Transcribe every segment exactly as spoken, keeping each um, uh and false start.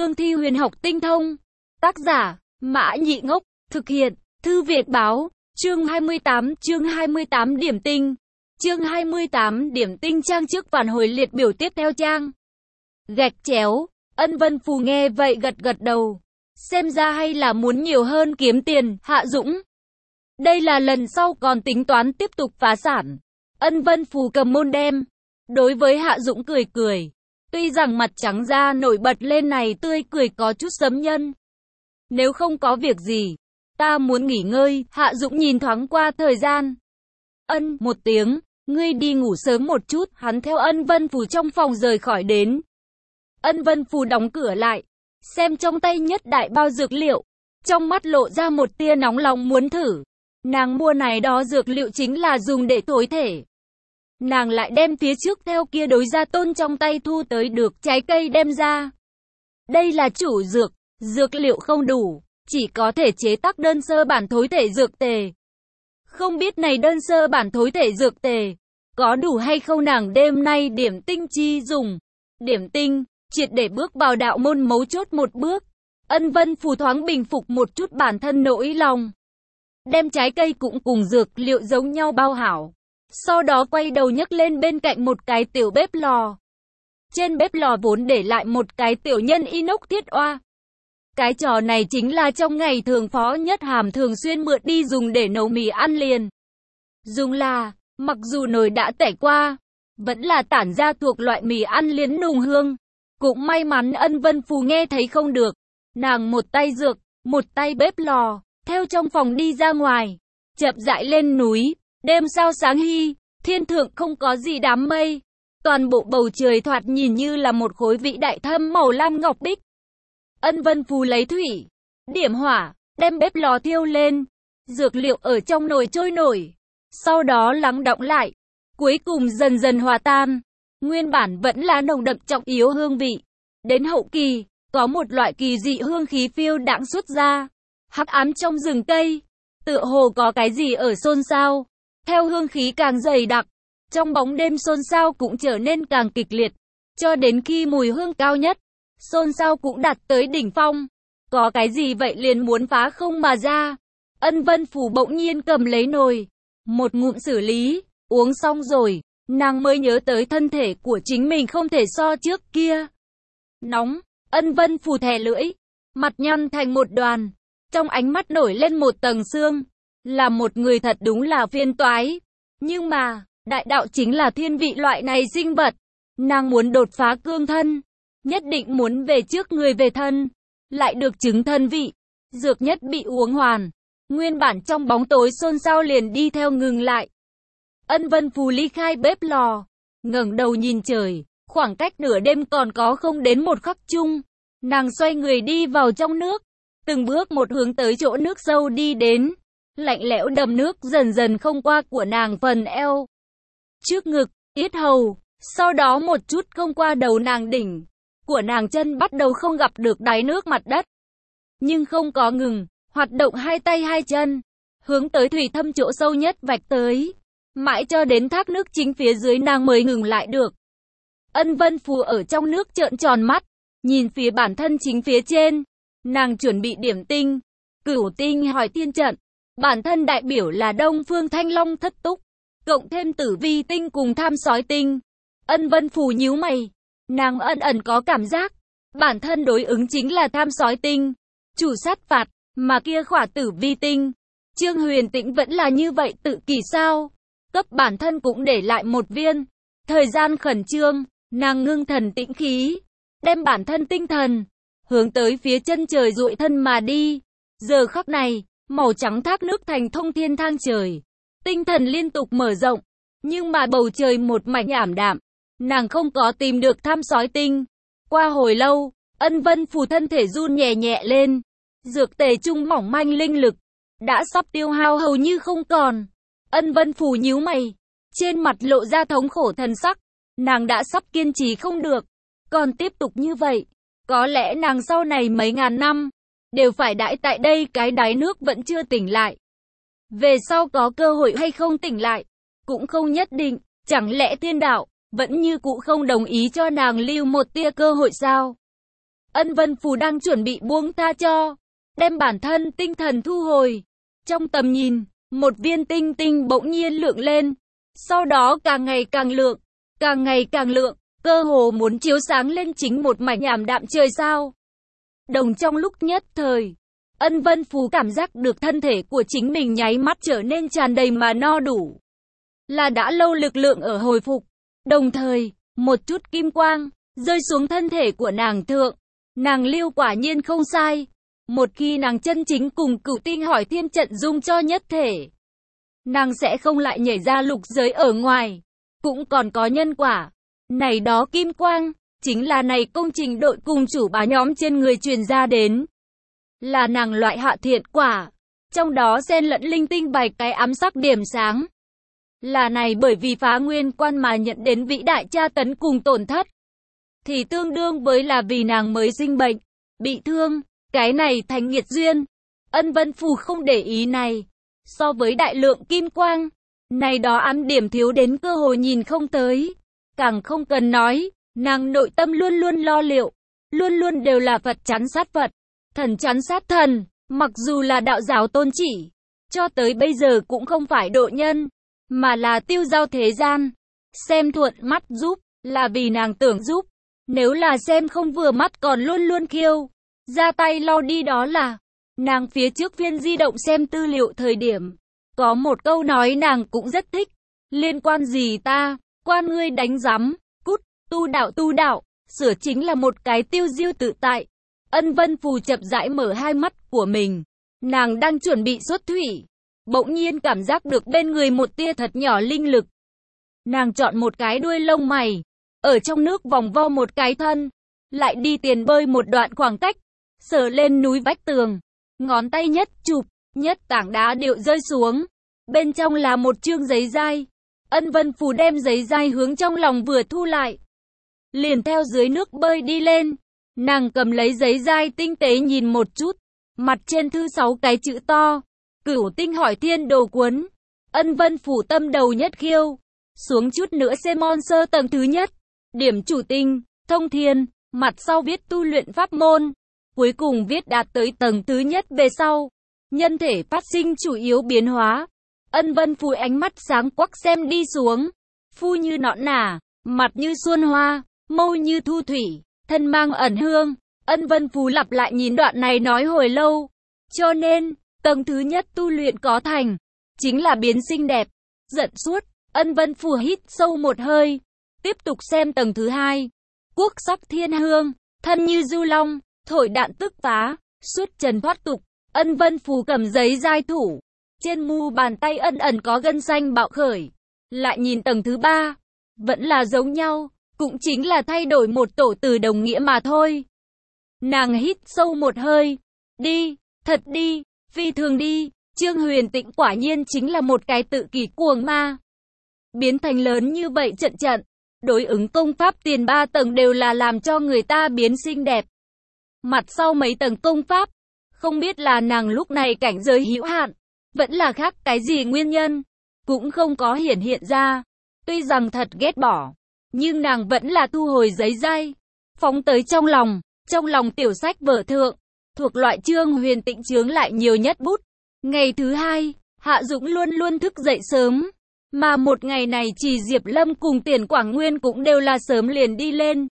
cương thi huyền học tinh thông. Tác giả, Mã Nhị Ngốc, thực hiện, Thư Việt Báo, chương hai mươi tám, chương hai mươi tám điểm tinh. Chương hai mươi tám điểm tinh trang trước phản hồi liệt biểu tiếp theo trang. Gạch chéo, Ân Vân Phù nghe vậy gật gật đầu. Xem ra hay là muốn nhiều hơn kiếm tiền, Hạ Dũng. Đây là lần sau còn tính toán tiếp tục phá sản. Ân Vân Phù cầm môn đem. Đối với Hạ Dũng cười cười. Tuy rằng mặt trắng da nổi bật lên này tươi cười có chút sấm nhân. Nếu không có việc gì, ta muốn nghỉ ngơi. Hạ Dũng nhìn thoáng qua thời gian. Ân, một tiếng, ngươi đi ngủ sớm một chút. Hắn theo Ân Vân Phù trong phòng rời khỏi đến. Ân Vân Phù đóng cửa lại, xem trong tay nhất đại bao dược liệu. Trong mắt lộ ra một tia nóng lòng muốn thử. Nàng mua này đó dược liệu chính là dùng để thối thể. Nàng lại đem phía trước theo kia đối gia tôn trong tay thu tới được trái cây đem ra. Đây là chủ dược, dược liệu không đủ, chỉ có thể chế tác đơn sơ bản thối thể dược tề. Không biết này đơn sơ bản thối thể dược tề, có đủ hay không nàng đêm nay điểm tinh chi dùng. Điểm tinh, triệt để bước vào đạo môn mấu chốt một bước. Ân Vân Phù thoáng bình phục một chút bản thân nỗi lòng. Đem trái cây cũng cùng dược liệu giống nhau bao hảo. Sau đó quay đầu nhấc lên bên cạnh một cái tiểu bếp lò. Trên bếp lò vốn để lại một cái tiểu nhân inox thiết oa. Cái trò này chính là trong ngày thường Phó Nhất Hàm thường xuyên mượn đi dùng để nấu mì ăn liền. Dùng là, mặc dù nồi đã tẩy qua, vẫn là tản ra thuộc loại mì ăn liền nùng hương. Cũng may mắn Ân Vân Phù nghe thấy không được. Nàng một tay dược, một tay bếp lò, theo trong phòng đi ra ngoài. Chậm rãi lên núi, đêm sao sáng hy, thiên thượng không có gì đám mây. Toàn bộ bầu trời thoạt nhìn như là một khối vĩ đại thâm màu lam ngọc bích. Ân Vân Phù lấy thủy, điểm hỏa, đem bếp lò thiêu lên. Dược liệu ở trong nồi trôi nổi, sau đó lắng đọng lại, cuối cùng dần dần hòa tan. Nguyên bản vẫn là nồng đậm trọng yếu hương vị. Đến hậu kỳ, có một loại kỳ dị hương khí phiêu đãng xuất ra. Hắc ám trong rừng cây, tựa hồ có cái gì ở xôn xao. Theo hương khí càng dày đặc, trong bóng đêm xôn xao cũng trở nên càng kịch liệt. Cho đến khi mùi hương cao nhất, xôn xao cũng đạt tới đỉnh phong. Có cái gì vậy liền muốn phá không mà ra. Ân Vân Phù bỗng nhiên cầm lấy nồi, một ngụm xử lý, uống xong rồi. Nàng mới nhớ tới thân thể của chính mình không thể so trước kia. Nóng, Ân Vân Phù thè lưỡi, mặt nhăn thành một đoàn. Trong ánh mắt nổi lên một tầng sương. Là một người thật đúng là phiền toái. Nhưng mà, đại đạo chính là thiên vị loại này sinh vật. Nàng muốn đột phá cương thân. Nhất định muốn về trước người về thân. Lại được chứng thân vị. Dược nhất bị uống hoàn. Nguyên bản trong bóng tối xôn xao liền đi theo ngừng lại. Ân Vân Phù ly khai bếp lò, ngẩng đầu nhìn trời, khoảng cách nửa đêm còn có không đến một khắc chung. Nàng xoay người đi vào trong nước, từng bước một hướng tới chỗ nước sâu đi đến. Lạnh lẽo đầm nước dần dần không qua của nàng phần eo, trước ngực, yết hầu, sau đó một chút không qua đầu nàng đỉnh. Của nàng chân bắt đầu không gặp được đáy nước mặt đất. Nhưng không có ngừng, hoạt động hai tay hai chân, hướng tới thủy thâm chỗ sâu nhất vạch tới. Mãi cho đến thác nước chính phía dưới nàng mới ngừng lại được. Ân Vân Phù ở trong nước trợn tròn mắt, nhìn phía bản thân chính phía trên. Nàng chuẩn bị điểm tinh, cửu tinh hỏi tiên trận. Bản thân đại biểu là Đông Phương Thanh Long thất túc, cộng thêm tử vi tinh cùng tham sói tinh. Ân Vân Phù nhíu mày, nàng ẩn ẩn có cảm giác, bản thân đối ứng chính là tham sói tinh, chủ sát phạt, mà kia khỏa tử vi tinh. Trương Huyền Tĩnh vẫn là như vậy tự kỷ sao? Cấp bản thân cũng để lại một viên. Thời gian khẩn trương, nàng ngưng thần tĩnh khí, đem bản thân tinh thần hướng tới phía chân trời dụi thân mà đi. Giờ khắc này, màu trắng thác nước thành thông thiên thang trời, tinh thần liên tục mở rộng, nhưng mà bầu trời một mảnh ảm đạm. Nàng không có tìm được tham sói tinh. Qua hồi lâu, Ân Vân Phù thân thể run nhẹ nhẹ lên. Dược tề trung mỏng manh linh lực đã sắp tiêu hao hầu như không còn. Ân Vân Phù nhíu mày, trên mặt lộ ra thống khổ thần sắc. Nàng đã sắp kiên trì không được, còn tiếp tục như vậy, có lẽ nàng sau này mấy ngàn năm đều phải đãi tại đây cái đáy nước vẫn chưa tỉnh lại. Về sau có cơ hội hay không tỉnh lại, cũng không nhất định. Chẳng lẽ thiên đạo vẫn như cũ không đồng ý cho nàng lưu một tia cơ hội sao? Ân Vân Phù đang chuẩn bị buông tha cho, đem bản thân tinh thần thu hồi. Trong tầm nhìn, một viên tinh tinh bỗng nhiên lượng lên, sau đó càng ngày càng lượng, càng ngày càng lượng, cơ hồ muốn chiếu sáng lên chính một mảnh ảm đạm trời sao. Đồng trong lúc nhất thời, Ân Vân Phù cảm giác được thân thể của chính mình nháy mắt trở nên tràn đầy mà no đủ. Là đã lâu lực lượng ở hồi phục, đồng thời, một chút kim quang rơi xuống thân thể của nàng thượng. Nàng lưu quả nhiên không sai. Một khi nàng chân chính cùng Cửu Tinh Hỏi Thiên trận dung cho nhất thể, nàng sẽ không lại nhảy ra lục giới ở ngoài. Cũng còn có nhân quả. Này đó kim quang, chính là này công trình đội cùng chủ bá nhóm trên người truyền ra đến. Là nàng loại hạ thiện quả. Trong đó xen lẫn linh tinh vài cái ám sắc điểm sáng. Là này bởi vì phá nguyên quan mà nhận đến vĩ đại tra tấn cùng tổn thất. Thì tương đương với là vì nàng mới sinh bệnh, bị thương, cái này thành nghiệt duyên. Ân Vân Phù không để ý này. So với đại lượng kim quang, này đó ám điểm thiếu đến cơ hội nhìn không tới. Càng không cần nói, nàng nội tâm luôn luôn lo liệu, luôn luôn đều là Phật chắn sát Phật, thần chắn sát thần, mặc dù là đạo giáo tôn chỉ, cho tới bây giờ cũng không phải độ nhân, mà là tiêu giao thế gian. Xem thuận mắt giúp, là vì nàng tưởng giúp, nếu là xem không vừa mắt còn luôn luôn khiêu, ra tay lau đi đó là. Nàng phía trước phiên di động xem tư liệu thời điểm, có một câu nói nàng cũng rất thích, liên quan gì ta, quan ngươi đánh giám, cút, tu đạo tu đạo, sửa chính là một cái tiêu diêu tự tại. Ân Vân Phù chậm rãi mở hai mắt của mình, nàng đang chuẩn bị xuất thủy, bỗng nhiên cảm giác được bên người một tia thật nhỏ linh lực. Nàng chọn một cái đuôi lông mày, ở trong nước vòng vo một cái thân, lại đi tiền bơi một đoạn khoảng cách, sờ lên núi vách tường, ngón tay nhất chụp, nhất tảng đá điệu rơi xuống, bên trong là một chương giấy dai. Ân Vân Phù đem giấy dai hướng trong lòng vừa thu lại, liền theo dưới nước bơi đi lên. Nàng cầm lấy giấy dai tinh tế nhìn một chút, mặt trên thư sáu cái chữ to, Cửu Tinh Hỏi Thiên đồ cuốn. Ân Vân Phù tâm đầu nhất khiêu, xuống chút nữa xem môn sơ tầng thứ nhất, điểm chủ tinh, thông thiên, mặt sau viết tu luyện pháp môn, cuối cùng viết đạt tới tầng thứ nhất về sau, nhân thể phát sinh chủ yếu biến hóa. Ân Vân Phù ánh mắt sáng quắc xem đi xuống, phu như nõn nà, mặt như xuân hoa, mâu như thu thủy, thân mang ẩn hương. Ân Vân Phù lặp lại nhìn đoạn này nói hồi lâu, cho nên, tầng thứ nhất tu luyện có thành, chính là biến xinh đẹp, giận suốt. Ân Vân Phù hít sâu một hơi, tiếp tục xem tầng thứ hai, quốc sắc thiên hương, thân như du long, thổi đạn tức phá, suốt trần thoát tục. Ân Vân Phù cầm giấy dai thủ, trên mu bàn tay ẩn ẩn có gân xanh bạo khởi. Lại nhìn tầng thứ ba, vẫn là giống nhau, cũng chính là thay đổi một tổ từ đồng nghĩa mà thôi. Nàng hít sâu một hơi, đi, thật đi, phi thường đi. Trương Huyền Tĩnh quả nhiên chính là một cái tự kỷ cuồng ma. Biến thành lớn như vậy trận trận, đối ứng công pháp tiền ba tầng đều là làm cho người ta biến xinh đẹp. Mặt sau mấy tầng công pháp, không biết là nàng lúc này cảnh giới hữu hạn, vẫn là khác cái gì nguyên nhân, cũng không có hiển hiện ra. Tuy rằng thật ghét bỏ, nhưng nàng vẫn là thu hồi giấy dai, phóng tới trong lòng, trong lòng tiểu sách vở thượng, thuộc loại Trương Huyền Tĩnh chướng lại nhiều nhất bút. Ngày thứ hai, Hạ Dũng luôn luôn thức dậy sớm, mà một ngày này chỉ Diệp Lâm cùng Tiền Quảng Nguyên cũng đều là sớm liền đi lên.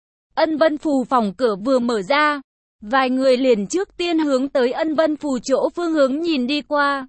Ân Vân Phù phòng cửa vừa mở ra, vài người liền trước tiên hướng tới Ân Vân Phù chỗ phương hướng nhìn đi qua.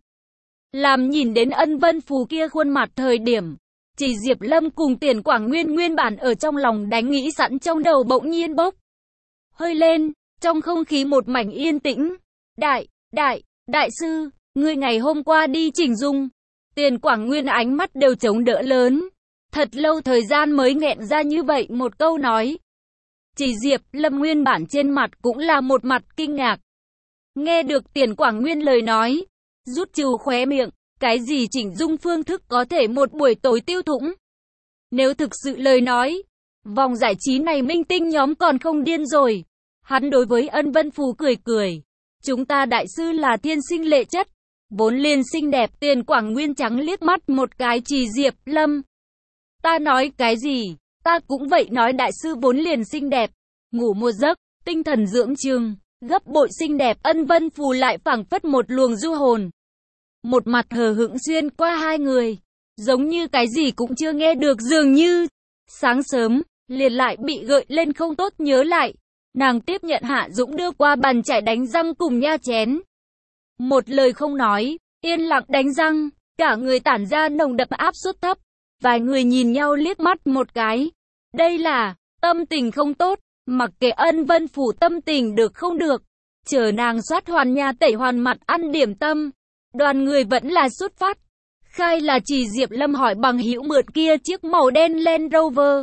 Làm nhìn đến Ân Vân Phù kia khuôn mặt thời điểm, chỉ Diệp Lâm cùng Tiền Quảng Nguyên nguyên bản ở trong lòng đánh nghĩ sẵn trong đầu bỗng nhiên bốc hơi lên, trong không khí một mảnh yên tĩnh. Đại, đại, đại sư, ngươi ngày hôm qua đi chỉnh dung. Tiền Quảng Nguyên ánh mắt đều chống đỡ lớn, thật lâu thời gian mới nghẹn ra như vậy một câu nói. Chỉ Diệp Lâm nguyên bản trên mặt cũng là một mặt kinh ngạc. Nghe được Tiền Quảng Nguyên lời nói, rút trừ khóe miệng, cái gì chỉnh dung phương thức có thể một buổi tối tiêu thủng. Nếu thực sự lời nói, vòng giải trí này minh tinh nhóm còn không điên rồi. Hắn đối với Ân Vân Phù cười cười. Chúng ta đại sư là thiên sinh lệ chất, vốn liền xinh đẹp. Tiền Quảng Nguyên trắng liếc mắt một cái chỉ Diệp Lâm. Ta nói cái gì? Ta cũng vậy nói đại sư vốn liền xinh đẹp. Ngủ một giấc, tinh thần dưỡng trường, gấp bội xinh đẹp. Ân Vân Phù lại phảng phất một luồng du hồn. Một mặt hờ hững xuyên qua hai người, giống như cái gì cũng chưa nghe được dường như. Sáng sớm, liền lại bị gợi lên không tốt nhớ lại. Nàng tiếp nhận Hạ Dũng đưa qua bàn chải đánh răng cùng nha chén. Một lời không nói, yên lặng đánh răng, cả người tản ra nồng đậm áp suất thấp. Vài người nhìn nhau liếc mắt một cái. Đây là tâm tình không tốt, mặc kệ Ân Vân Phủ tâm tình được không được. Chờ nàng soát hoàn nhà tẩy hoàn mặt ăn điểm tâm. Đoàn người vẫn là xuất phát. Khai là chỉ Diệp Lâm hỏi bằng hữu mượn kia chiếc màu đen Land Rover.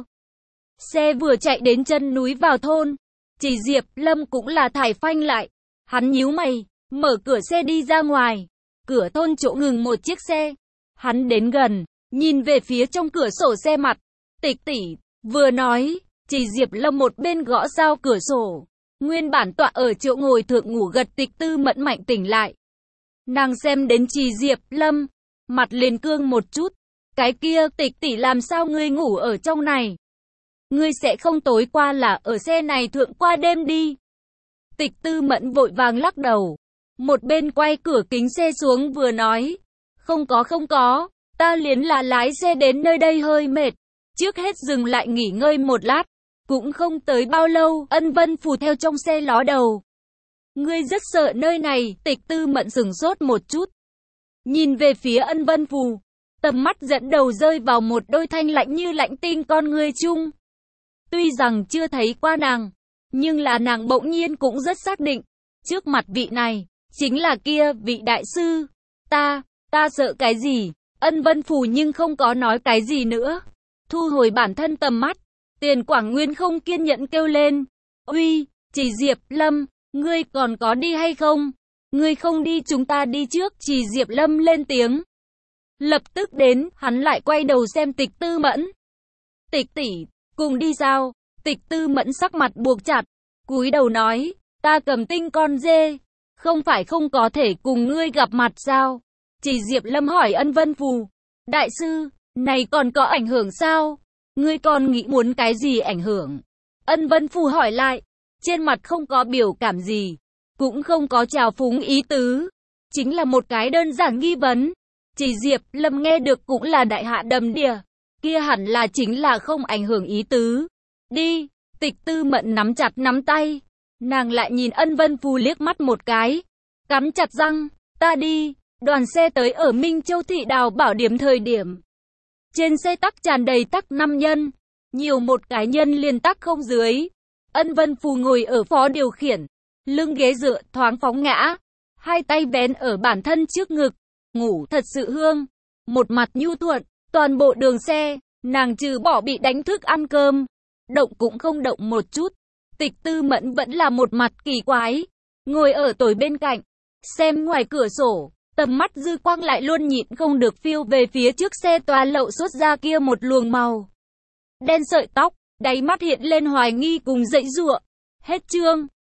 Xe vừa chạy đến chân núi vào thôn. Chỉ Diệp Lâm cũng là thải phanh lại. Hắn nhíu mày, mở cửa xe đi ra ngoài. Cửa thôn chỗ ngừng một chiếc xe. Hắn đến gần, nhìn về phía trong cửa sổ xe mặt. Tịch tỷ, vừa nói, chỉ Diệp Lâm một bên gõ sao cửa sổ. Nguyên bản tọa ở chỗ ngồi thượng ngủ gật Tịch Tư Mẫn mạnh tỉnh lại. Nàng xem đến Trì Diệp Lâm, mặt liền cương một chút. Cái kia Tịch tỷ làm sao ngươi ngủ ở trong này? Ngươi sẽ không tối qua là ở xe này thượng qua đêm đi. Tịch Tư Mẫn vội vàng lắc đầu. Một bên quay cửa kính xe xuống vừa nói. Không có không có, ta liền là lái xe đến nơi đây hơi mệt. Trước hết dừng lại nghỉ ngơi một lát. Cũng không tới bao lâu, Ân Vân Phù theo trong xe ló đầu. Ngươi rất sợ nơi này. Tịch Tư Mẫn sửng sốt một chút. Nhìn về phía Ân Vân Phù. Tầm mắt dẫn đầu rơi vào một đôi thanh lạnh như lạnh tinh con ngươi chung. Tuy rằng chưa thấy qua nàng, nhưng là nàng bỗng nhiên cũng rất xác định. Trước mặt vị này, chính là kia vị đại sư. Ta, ta sợ cái gì? Ân Vân Phù nhưng không có nói cái gì nữa. Thu hồi bản thân tầm mắt. Tiền Quảng Nguyên không kiên nhẫn kêu lên. Uy, Chỉ Diệp Lâm, ngươi còn có đi hay không? Ngươi không đi chúng ta đi trước. Chỉ Diệp Lâm lên tiếng. Lập tức đến, hắn lại quay đầu xem Tịch Tư Mẫn. Tịch tỷ, cùng đi sao? Tịch Tư Mẫn sắc mặt buộc chặt, cúi đầu nói, ta cầm tinh con dê, không phải không có thể cùng ngươi gặp mặt sao? Chỉ Diệp Lâm hỏi Ân Vân Phù, đại sư, này còn có ảnh hưởng sao? Ngươi còn nghĩ muốn cái gì ảnh hưởng? Ân Vân Phù hỏi lại, trên mặt không có biểu cảm gì, cũng không có trào phúng ý tứ, chính là một cái đơn giản nghi vấn. Chỉ Diệp Lâm nghe được cũng là đại hạ đầm đìa, kia hẳn là chính là không ảnh hưởng ý tứ. Đi, Tịch Tư Mẫn nắm chặt nắm tay, nàng lại nhìn Ân Vân Phù liếc mắt một cái, cắn chặt răng, ta đi. Đoàn xe tới ở Minh Châu Thị Đào Bảo Điểm thời điểm. Trên xe tắc tràn đầy tắc năm nhân, nhiều một cái nhân liền tắc không dưới. Ân Vân Phù ngồi ở phó điều khiển, lưng ghế dựa thoáng phóng ngã, hai tay vén ở bản thân trước ngực, ngủ thật sự hương, một mặt nhu thuận, toàn bộ đường xe, nàng trừ bỏ bị đánh thức ăn cơm, động cũng không động một chút. Tịch Tư Mẫn vẫn là một mặt kỳ quái, ngồi ở tối bên cạnh, xem ngoài cửa sổ, tầm mắt dư quang lại luôn nhịn không được phiêu về phía trước xe toa lậu xuất ra kia một luồng màu đen sợi tóc, đáy mắt hiện lên hoài nghi cùng dãy giụa. Hết chương.